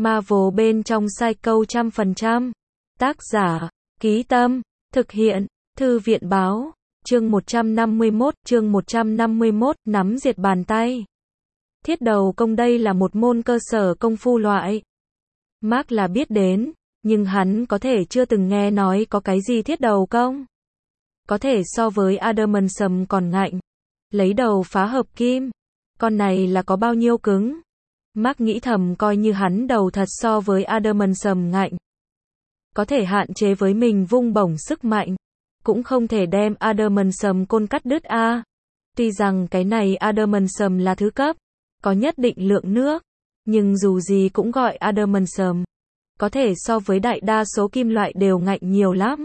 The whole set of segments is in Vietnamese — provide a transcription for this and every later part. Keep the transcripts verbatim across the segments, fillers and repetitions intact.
Marvel bên trong Psycho trăm phần trăm. Tác giả, Ký Tâm, thực hiện, Thư viện Báo, chương một trăm năm mươi mốt, chương một trăm năm mươi mốt, nắm diệt bàn tay. Thiết đầu công đây là một môn cơ sở công phu loại. Mark là biết đến, nhưng hắn có thể chưa từng nghe nói có cái gì thiết đầu công. Có thể so với adamantium còn ngạnh. Lấy đầu phá hợp kim. Con này là có bao nhiêu cứng? Mark nghĩ thầm coi như hắn đầu thật so với adamantium ngạnh. Có thể hạn chế với mình vung bổng sức mạnh. Cũng không thể đem adamantium côn cắt đứt a. Tuy rằng cái này adamantium là thứ cấp, có nhất định lượng nước, nhưng dù gì cũng gọi adamantium. Có thể so với đại đa số kim loại đều ngạnh nhiều lắm.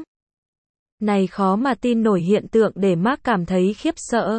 Này khó mà tin nổi hiện tượng để Mark cảm thấy khiếp sợ.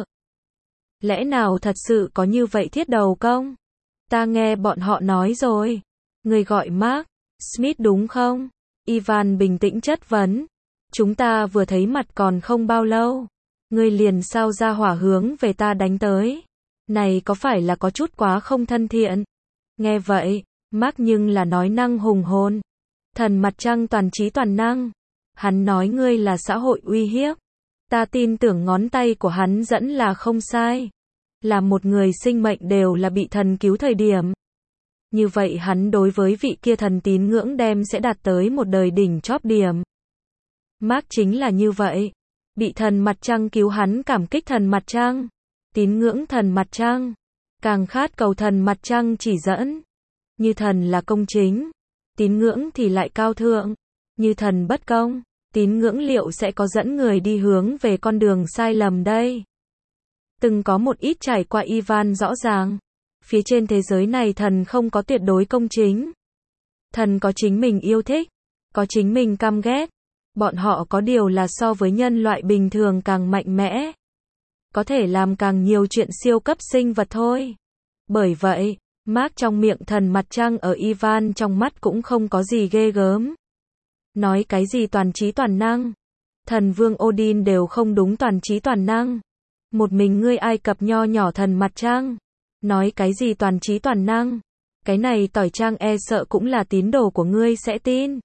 Lẽ nào thật sự có như vậy thiết đầu công? Ta nghe bọn họ nói rồi. Người gọi Mark Smith đúng không? Ivan bình tĩnh chất vấn. Chúng ta vừa thấy mặt còn không bao lâu. Ngươi liền sao ra hỏa hướng về ta đánh tới. Này có phải là có chút quá không thân thiện? Nghe vậy, Mark nhưng là nói năng hùng hồn. Thần mặt trăng toàn trí toàn năng. Hắn nói ngươi là xã hội uy hiếp. Ta tin tưởng ngón tay của hắn dẫn là không sai. Là một người sinh mệnh đều là bị thần cứu thời điểm. Như vậy hắn đối với vị kia thần tín ngưỡng đem sẽ đạt tới một đời đỉnh chóp điểm. Mark chính là như vậy. Bị thần mặt trăng cứu hắn cảm kích thần mặt trăng. Tín ngưỡng thần mặt trăng. Càng khát cầu thần mặt trăng chỉ dẫn. Như thần là công chính. Tín ngưỡng thì lại cao thượng. Như thần bất công. Tín ngưỡng liệu sẽ có dẫn người đi hướng về con đường sai lầm đây? Từng có một ít trải qua Ivan rõ ràng. Phía trên thế giới này thần không có tuyệt đối công chính. Thần có chính mình yêu thích. Có chính mình căm ghét. Bọn họ có điều là so với nhân loại bình thường càng mạnh mẽ. Có thể làm càng nhiều chuyện siêu cấp sinh vật thôi. Bởi vậy, Mark trong miệng thần mặt trăng ở Ivan trong mắt cũng không có gì ghê gớm. Nói cái gì toàn trí toàn năng. Thần vương Odin đều không đúng toàn trí toàn năng. Một mình ngươi Ai Cập nho nhỏ thần mặt trăng. Nói cái gì toàn trí toàn năng. Cái này tỏi trang e sợ cũng là tín đồ của ngươi sẽ tin.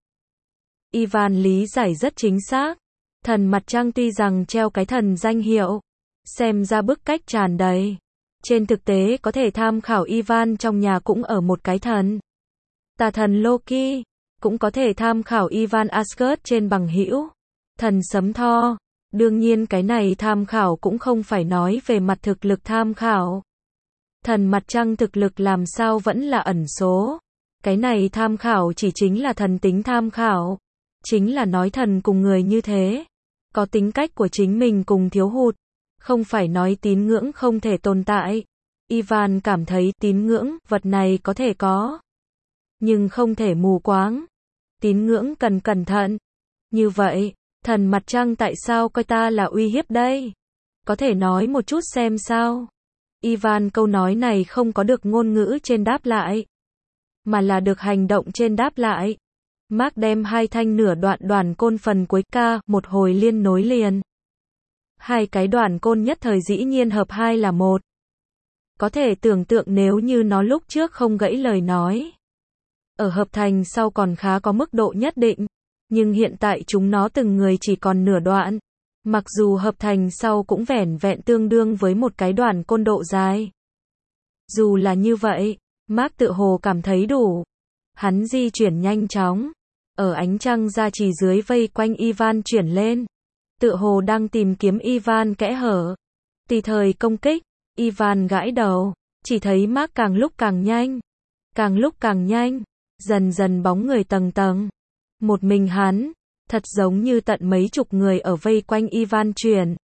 Ivan lý giải rất chính xác. Thần mặt trăng tuy rằng treo cái thần danh hiệu. Xem ra bức cách tràn đầy. Trên thực tế có thể tham khảo Ivan trong nhà cũng ở một cái thần. Tà thần Loki. Cũng có thể tham khảo Ivan Asgard trên bằng hữu. Thần sấm Thor. Đương nhiên cái này tham khảo cũng không phải nói về mặt thực lực tham khảo. Thần mặt trăng thực lực làm sao vẫn là ẩn số. Cái này tham khảo chỉ chính là thần tính tham khảo. Chính là nói thần cùng người như thế. Có tính cách của chính mình cùng thiếu hụt. Không phải nói tín ngưỡng không thể tồn tại. Ivan cảm thấy tín ngưỡng, vật này có thể có. Nhưng không thể mù quáng. Tín ngưỡng cần cẩn thận. Như vậy, thần mặt trăng tại sao coi ta là uy hiếp đây? Có thể nói một chút xem sao? Ivan câu nói này không có được ngôn ngữ trên đáp lại. Mà là được hành động trên đáp lại. Mark đem hai thanh nửa đoạn đoàn côn phần cuối ca, một hồi liên nối liền. Hai cái đoàn côn nhất thời dĩ nhiên hợp hai là một. Có thể tưởng tượng nếu như nó lúc trước không gãy lời nói. Ở hợp thành sau còn khá có mức độ nhất định. Nhưng hiện tại chúng nó từng người chỉ còn nửa đoạn. Mặc dù hợp thành sau cũng vẻn vẹn tương đương với một cái đoàn côn độ dài. Dù là như vậy, Mark tự hồ cảm thấy đủ. Hắn di chuyển nhanh chóng. Ở ánh trăng ra chỉ dưới vây quanh Ivan chuyển lên. Tự hồ đang tìm kiếm Ivan kẽ hở. Tùy thời công kích. Ivan gãi đầu. Chỉ thấy Mark càng lúc càng nhanh. Càng lúc càng nhanh. Dần dần bóng người tầng tầng. Một mình hắn. Thật giống như tận mấy chục người ở vây quanh Ivan chuyển.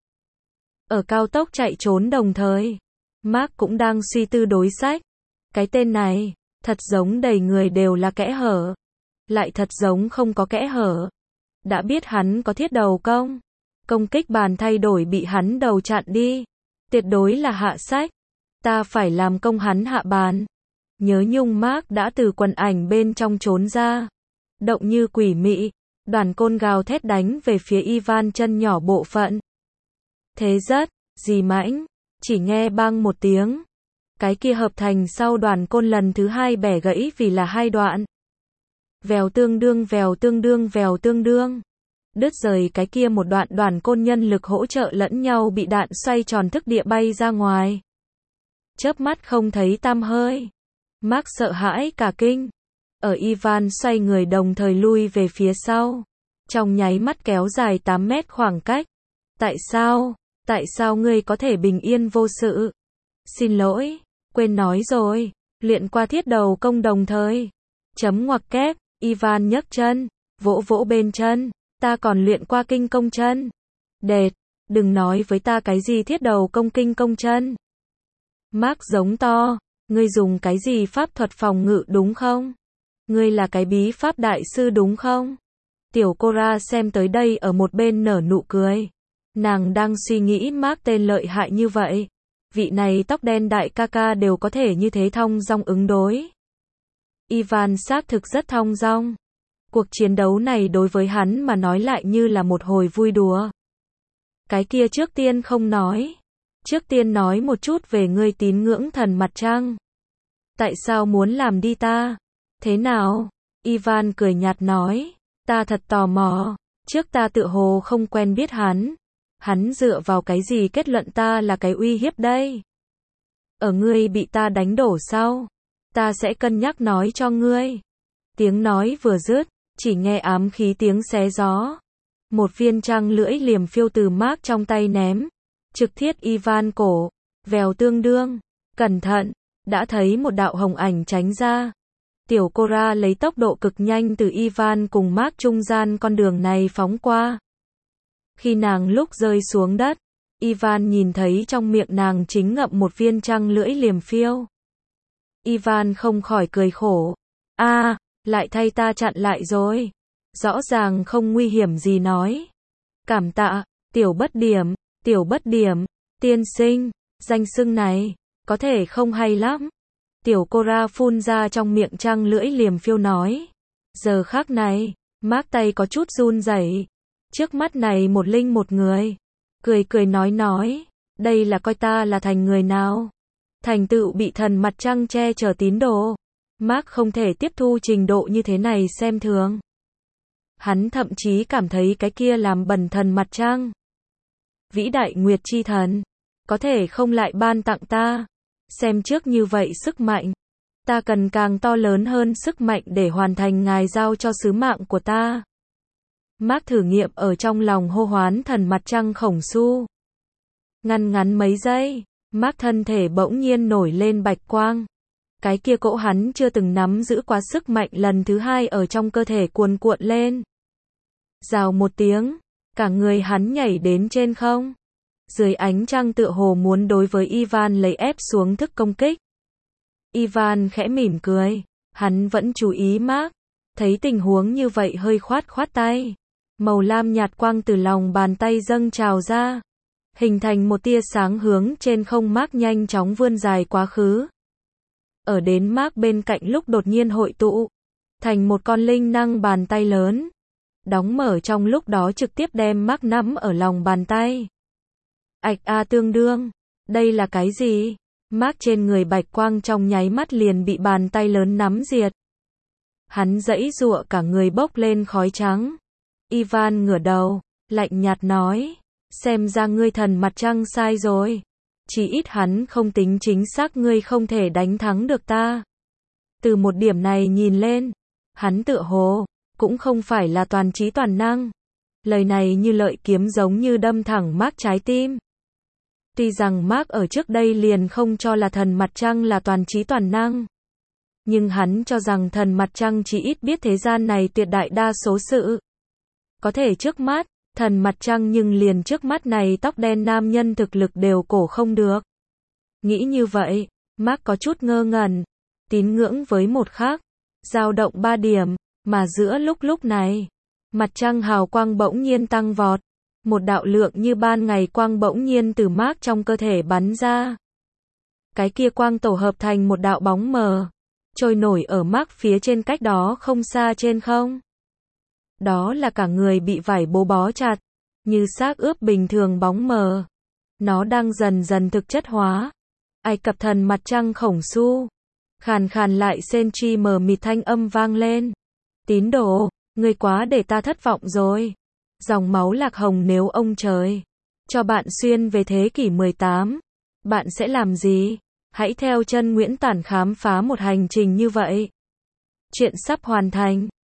Ở cao tốc chạy trốn đồng thời. Mark cũng đang suy tư đối sách. Cái tên này. Thật giống đầy người đều là kẽ hở. Lại thật giống không có kẽ hở. Đã biết hắn có thiết đầu công. Công kích bàn thay đổi bị hắn đầu chặn đi. Tuyệt đối là hạ sách. Ta phải làm công hắn hạ bàn. Nhớ nhung Mark đã từ quần ảnh bên trong trốn ra. Động như quỷ mị. Đoàn côn gào thét đánh về phía Ivan chân nhỏ bộ phận. Thế rất, dì mãnh. Chỉ nghe bang một tiếng. Cái kia hợp thành sau đoàn côn lần thứ hai bẻ gãy vì là hai đoạn. Vèo tương đương vèo tương đương vèo tương đương. Đứt rời cái kia một đoạn đoàn côn nhân lực hỗ trợ lẫn nhau bị đạn xoay tròn thức địa bay ra ngoài. Chớp mắt không thấy tăm hơi. Mark sợ hãi cả kinh. Ở Ivan xoay người đồng thời lui về phía sau. Trong nháy mắt kéo dài tám mét khoảng cách. Tại sao? Tại sao ngươi có thể bình yên vô sự? Xin lỗi, quên nói rồi. Luyện qua thiết đầu công đồng thời. Chấm ngoặc kép, Ivan nhấc chân, vỗ vỗ bên chân. Ta còn luyện qua kinh công chân. Đệt, đừng nói với ta cái gì thiết đầu công kinh công chân. Mark giống to, ngươi dùng cái gì pháp thuật phòng ngự đúng không? Ngươi là cái bí pháp đại sư đúng không? Tiểu Cora xem tới đây ở một bên nở nụ cười. Nàng đang suy nghĩ Mark tên lợi hại như vậy. Vị này tóc đen đại ca ca đều có thể như thế thong dong ứng đối. Ivan xác thực rất thong dong. Cuộc chiến đấu này đối với hắn mà nói lại như là một hồi vui đùa. Cái kia trước tiên không nói. Trước tiên nói một chút về ngươi tín ngưỡng thần mặt trăng. Tại sao muốn làm đi ta? Thế nào? Ivan cười nhạt nói. Ta thật tò mò. Trước ta tự hồ không quen biết hắn. Hắn dựa vào cái gì kết luận ta là cái uy hiếp đây? Ở ngươi bị ta đánh đổ sau. Ta sẽ cân nhắc nói cho ngươi. Tiếng nói vừa dứt, chỉ nghe ám khí tiếng xé gió. Một viên trăng lưỡi liềm phiêu từ Mark trong tay ném. Trực thiết Ivan cổ. Vèo tương đương. Cẩn thận. Đã thấy một đạo hồng ảnh tránh ra. Tiểu Cora lấy tốc độ cực nhanh từ Ivan cùng Mark trung gian con đường này phóng qua. Khi nàng lúc rơi xuống đất, Ivan nhìn thấy trong miệng nàng chính ngậm một viên trăng lưỡi liềm phiêu. Ivan không khỏi cười khổ. A, à, lại thay ta chặn lại rồi. Rõ ràng không nguy hiểm gì nói. Cảm tạ, tiểu bất điểm, tiểu bất điểm, tiên sinh, danh xưng này, có thể không hay lắm. Tiểu Cora phun ra trong miệng trăng lưỡi liềm phiêu nói. Giờ khắc này, Mark tay có chút run rẩy. Trước mắt này một linh một người. Cười cười nói nói. Đây là coi ta là thành người nào? Thành tựu bị thần mặt trăng che chở tín đồ. Mark không thể tiếp thu trình độ như thế này xem thường. Hắn thậm chí cảm thấy cái kia làm bẩn thần mặt trăng. Vĩ đại Nguyệt chi thần. Có thể không lại ban tặng ta. Xem trước như vậy sức mạnh. Ta cần càng to lớn hơn sức mạnh để hoàn thành ngài giao cho sứ mạng của ta. Mark thử nghiệm ở trong lòng hô hoán thần mặt trăng khổng su. Ngăn ngắn mấy giây, Mark thân thể bỗng nhiên nổi lên bạch quang. Cái kia cỗ hắn chưa từng nắm giữ quá sức mạnh lần thứ hai ở trong cơ thể cuồn cuộn lên. Rào một tiếng, cả người hắn nhảy đến trên không. Dưới ánh trăng tựa hồ muốn đối với Ivan lấy ép xuống thức công kích. Ivan khẽ mỉm cười, hắn vẫn chú ý Mark. Thấy tình huống như vậy hơi khoát khoát tay. Màu lam nhạt quang từ lòng bàn tay dâng trào ra. Hình thành một tia sáng hướng trên không. Mark nhanh chóng vươn dài quá khứ. Ở đến Mark bên cạnh lúc đột nhiên hội tụ. Thành một con linh năng bàn tay lớn. Đóng mở trong lúc đó trực tiếp đem Mark nắm ở lòng bàn tay. Ạch a tương đương. Đây là cái gì? Mark trên người bạch quang trong nháy mắt liền bị bàn tay lớn nắm diệt. Hắn giãy giụa cả người bốc lên khói trắng. Ivan ngửa đầu, lạnh nhạt nói. Xem ra ngươi thần mặt trăng sai rồi. Chỉ ít hắn không tính chính xác ngươi không thể đánh thắng được ta. Từ một điểm này nhìn lên, hắn tựa hồ, cũng không phải là toàn trí toàn năng. Lời này như lợi kiếm giống như đâm thẳng Mark trái tim. Tuy rằng Mark ở trước đây liền không cho là thần mặt trăng là toàn trí toàn năng. Nhưng hắn cho rằng thần mặt trăng chỉ ít biết thế gian này tuyệt đại đa số sự. Có thể trước mắt, thần mặt trăng nhưng liền trước mắt này tóc đen nam nhân thực lực đều cổ không được. Nghĩ như vậy, Mark có chút ngơ ngẩn. Tín ngưỡng với một khác, dao động ba điểm, mà giữa lúc lúc này, mặt trăng hào quang bỗng nhiên tăng vọt. Một đạo lượng như ban ngày quang bỗng nhiên từ Mark trong cơ thể bắn ra. Cái kia quang tổ hợp thành một đạo bóng mờ, trôi nổi ở Mark phía trên cách đó không xa trên không. Đó là cả người bị vải bố bó chặt, như xác ướp bình thường bóng mờ. Nó đang dần dần thực chất hóa. Ai Cập thần mặt trăng khổng su. Khàn khàn lại sen chi mờ mịt thanh âm vang lên. Tín đồ, ngươi quá để ta thất vọng rồi. Dòng máu lạc hồng nếu ông trời cho bạn xuyên về thế kỷ mười tám, bạn sẽ làm gì? Hãy theo chân Nguyễn Tản khám phá một hành trình như vậy. Chuyện sắp hoàn thành.